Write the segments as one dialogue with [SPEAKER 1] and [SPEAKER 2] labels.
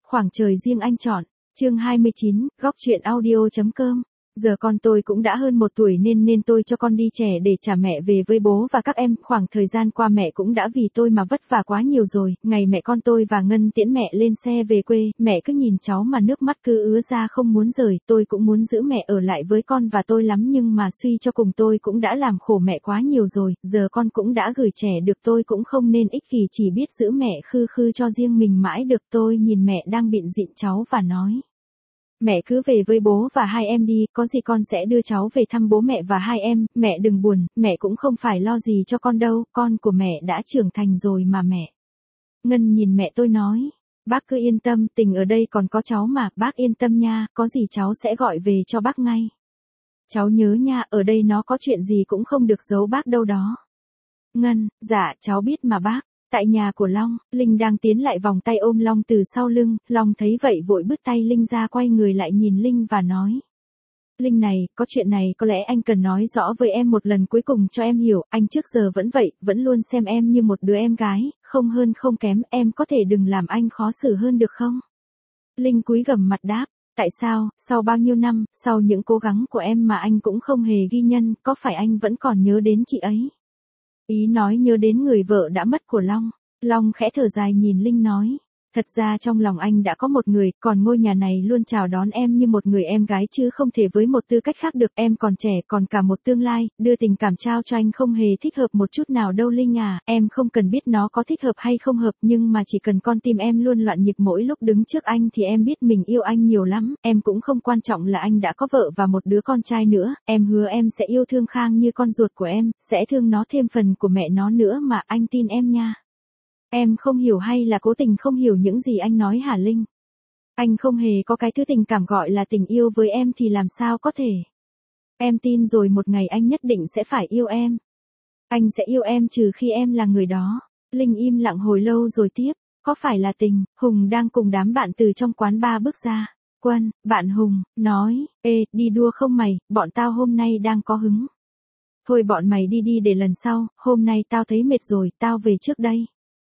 [SPEAKER 1] Khoảng trời riêng anh chọn. Chương 29, góc chuyện audio.com. Giờ con tôi cũng đã hơn 1 tuổi nên tôi cho con đi trẻ để trả mẹ về với bố và các em. Khoảng thời gian qua mẹ cũng đã vì tôi mà vất vả quá nhiều rồi. Ngày mẹ con tôi và Ngân tiễn mẹ lên xe về quê, mẹ cứ nhìn cháu mà nước mắt cứ ứa ra không muốn rời. Tôi cũng muốn giữ mẹ ở lại với con và tôi lắm, nhưng mà suy cho cùng tôi cũng đã làm khổ mẹ quá nhiều rồi. Giờ con cũng đã gửi trẻ được, tôi cũng không nên ích kỷ chỉ biết giữ mẹ khư khư cho riêng mình mãi được. Tôi nhìn mẹ đang bịn rịn cháu và nói: Mẹ cứ về với bố và hai em đi, có gì con sẽ đưa cháu về thăm bố mẹ và hai em. Mẹ đừng buồn, mẹ cũng không phải lo gì cho con đâu, con của mẹ đã trưởng thành rồi mà mẹ. Ngân nhìn mẹ tôi nói: Bác cứ yên tâm, Tình ở đây còn có cháu mà, bác yên tâm nha, có gì cháu sẽ gọi về cho bác ngay. Cháu nhớ nha, ở đây nó có chuyện gì cũng không được giấu bác đâu đó. Ngân: Dạ, cháu biết mà bác. Tại nhà của Long, Linh đang tiến lại vòng tay ôm Long từ sau lưng. Long thấy vậy vội bứt tay Linh ra, quay người lại nhìn Linh và nói: Linh này, có chuyện này có lẽ anh cần nói rõ với em một lần cuối cùng cho em hiểu. Anh trước giờ vẫn vậy, vẫn luôn xem em như một đứa em gái, không hơn không kém. Em có thể đừng làm anh khó xử hơn được không? Linh cúi gằm mặt đáp: Tại sao, sau bao nhiêu năm, sau những cố gắng của em mà anh cũng không hề ghi nhân, có phải anh vẫn còn nhớ đến chị ấy? Ý nói nhớ đến người vợ đã mất của Long. Long khẽ thở dài nhìn Linh nói: Thật ra trong lòng anh đã có một người, còn ngôi nhà này luôn chào đón em như một người em gái chứ không thể với một tư cách khác được. Em còn trẻ, còn cả một tương lai, đưa tình cảm trao cho anh không hề thích hợp một chút nào đâu Linh à. Em không cần biết nó có thích hợp hay không hợp, nhưng mà chỉ cần con tim em luôn loạn nhịp mỗi lúc đứng trước anh thì em biết mình yêu anh nhiều lắm. Em cũng không quan trọng là anh đã có vợ và một đứa con trai nữa. Em hứa em sẽ yêu thương Khang như con ruột của em, sẽ thương nó thêm phần của mẹ nó nữa mà, anh tin em nha. Em không hiểu hay là cố tình không hiểu những gì anh nói hả Linh? Anh không hề có cái thứ tình cảm gọi là tình yêu với em thì làm sao có thể? Em tin rồi, một ngày anh nhất định sẽ phải yêu em. Anh sẽ yêu em trừ khi em là người đó. Linh im lặng hồi lâu rồi tiếp: Có phải là Tình? Hùng đang cùng đám bạn từ trong quán bar bước ra. Quân, bạn Hùng, nói: Ê, đi đua không mày, bọn tao hôm nay đang có hứng. Thôi bọn mày đi đi để lần sau, hôm nay tao thấy mệt rồi, tao về trước đây.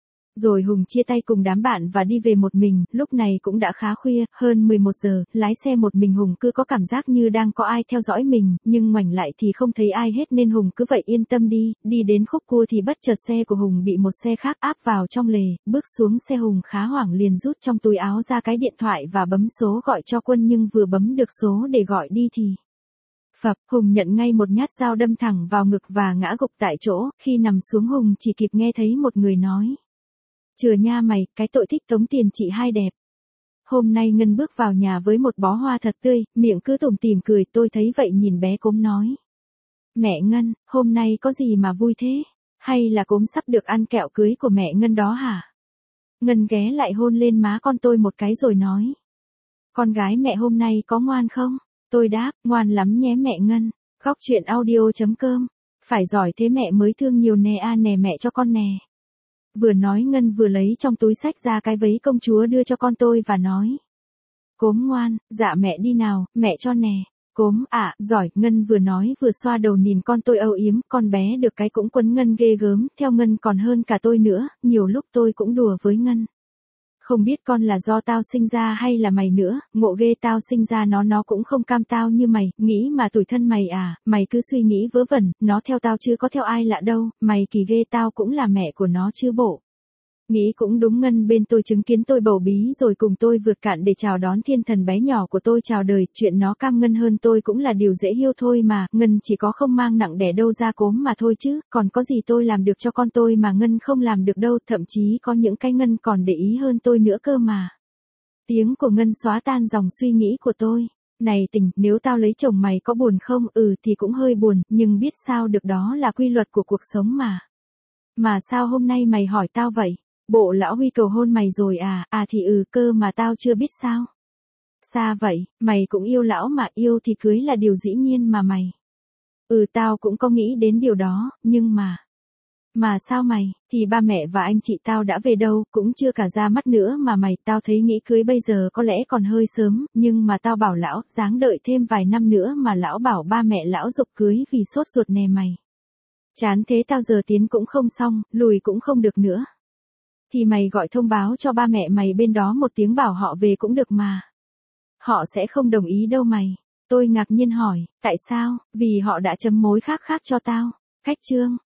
[SPEAKER 1] Rồi Hùng chia tay cùng đám bạn và đi về một mình. Lúc này cũng đã khá khuya, hơn 11 giờ, lái xe một mình Hùng cứ có cảm giác như đang có ai theo dõi mình, nhưng ngoảnh lại thì không thấy ai hết nên Hùng cứ vậy yên tâm đi. Đi đến khúc cua thì bất chợt xe của Hùng bị một xe khác áp vào trong lề. Bước xuống xe Hùng khá hoảng, liền rút trong túi áo ra cái điện thoại và bấm số gọi cho Quân, nhưng vừa bấm được số để gọi đi thì phập, Hùng nhận ngay một nhát dao đâm thẳng vào ngực và ngã gục tại chỗ. Khi nằm xuống Hùng chỉ kịp nghe thấy một người nói: Chừa nha mày, cái tội thích tống tiền chị hai đẹp. Hôm nay Ngân bước vào nhà với một bó hoa thật tươi, miệng cứ tủm tỉm cười. Tôi thấy vậy nhìn bé Cốm nói: Mẹ Ngân, hôm nay có gì mà vui thế? Hay là Cốm sắp được ăn kẹo cưới của mẹ Ngân đó hả? Ngân ghé lại hôn lên má con tôi một cái rồi nói: Con gái mẹ hôm nay có ngoan không? Tôi đáp: Ngoan lắm nhé mẹ Ngân. Góc chuyện audio.com. Phải giỏi thế mẹ mới thương nhiều nè nè mẹ cho con nè. Vừa nói Ngân vừa lấy trong túi xách ra cái váy công chúa đưa cho con tôi và nói: Cốm ngoan, dạ mẹ đi nào, mẹ cho nè. Cốm giỏi. Ngân vừa nói vừa xoa đầu nhìn con tôi âu yếm. Con bé được cái cũng quấn Ngân ghê gớm, theo Ngân còn hơn cả tôi nữa. Nhiều lúc tôi cũng đùa với Ngân: Không biết con là do tao sinh ra hay là mày nữa, ngộ ghê, tao sinh ra nó cũng không cam tao như mày, nghĩ mà tủi thân mày à, mày cứ suy nghĩ vớ vẩn, nó theo tao chứ có theo ai lạ đâu, mày kỳ ghê, tao cũng là mẹ của nó chứ bộ. Nghĩ cũng đúng. Ngân bên tôi chứng kiến tôi bầu bí rồi cùng tôi vượt cạn để chào đón thiên thần bé nhỏ của tôi chào đời. Chuyện nó cam Ngân hơn tôi cũng là điều dễ hiểu thôi mà. Ngân chỉ có không mang nặng đẻ đâu ra Cốm mà thôi chứ, còn có gì tôi làm được cho con tôi mà Ngân không làm được đâu, thậm chí có những cái Ngân còn để ý hơn tôi nữa cơ mà. Tiếng của Ngân xóa tan dòng suy nghĩ của tôi. Này Tình, nếu tao lấy chồng mày có buồn không? Thì cũng hơi buồn, nhưng biết sao được, đó là quy luật của cuộc sống mà. Mà sao hôm nay mày hỏi tao vậy? Bộ lão Huy cầu hôn mày rồi à? Thì cơ mà tao chưa biết sao. Xa vậy, mày cũng yêu lão mà, yêu thì cưới là điều dĩ nhiên mà mày. Tao cũng có nghĩ đến điều đó, nhưng mà sao mày, thì ba mẹ và anh chị tao đã về đâu, cũng chưa cả ra mắt nữa mà mày. Tao thấy nghĩ cưới bây giờ có lẽ còn hơi sớm, nhưng mà tao bảo lão, ráng đợi thêm vài năm nữa mà lão bảo ba mẹ lão giục cưới vì sốt ruột nè mày. Chán thế, tao giờ tiến cũng không xong, lùi cũng không được nữa. Thì mày gọi thông báo cho ba mẹ mày bên đó một tiếng bảo họ về cũng được mà. Họ sẽ không đồng ý đâu mày. Tôi ngạc nhiên hỏi, tại sao? Vì họ đã chấm mối khác khác cho tao. Khách trương.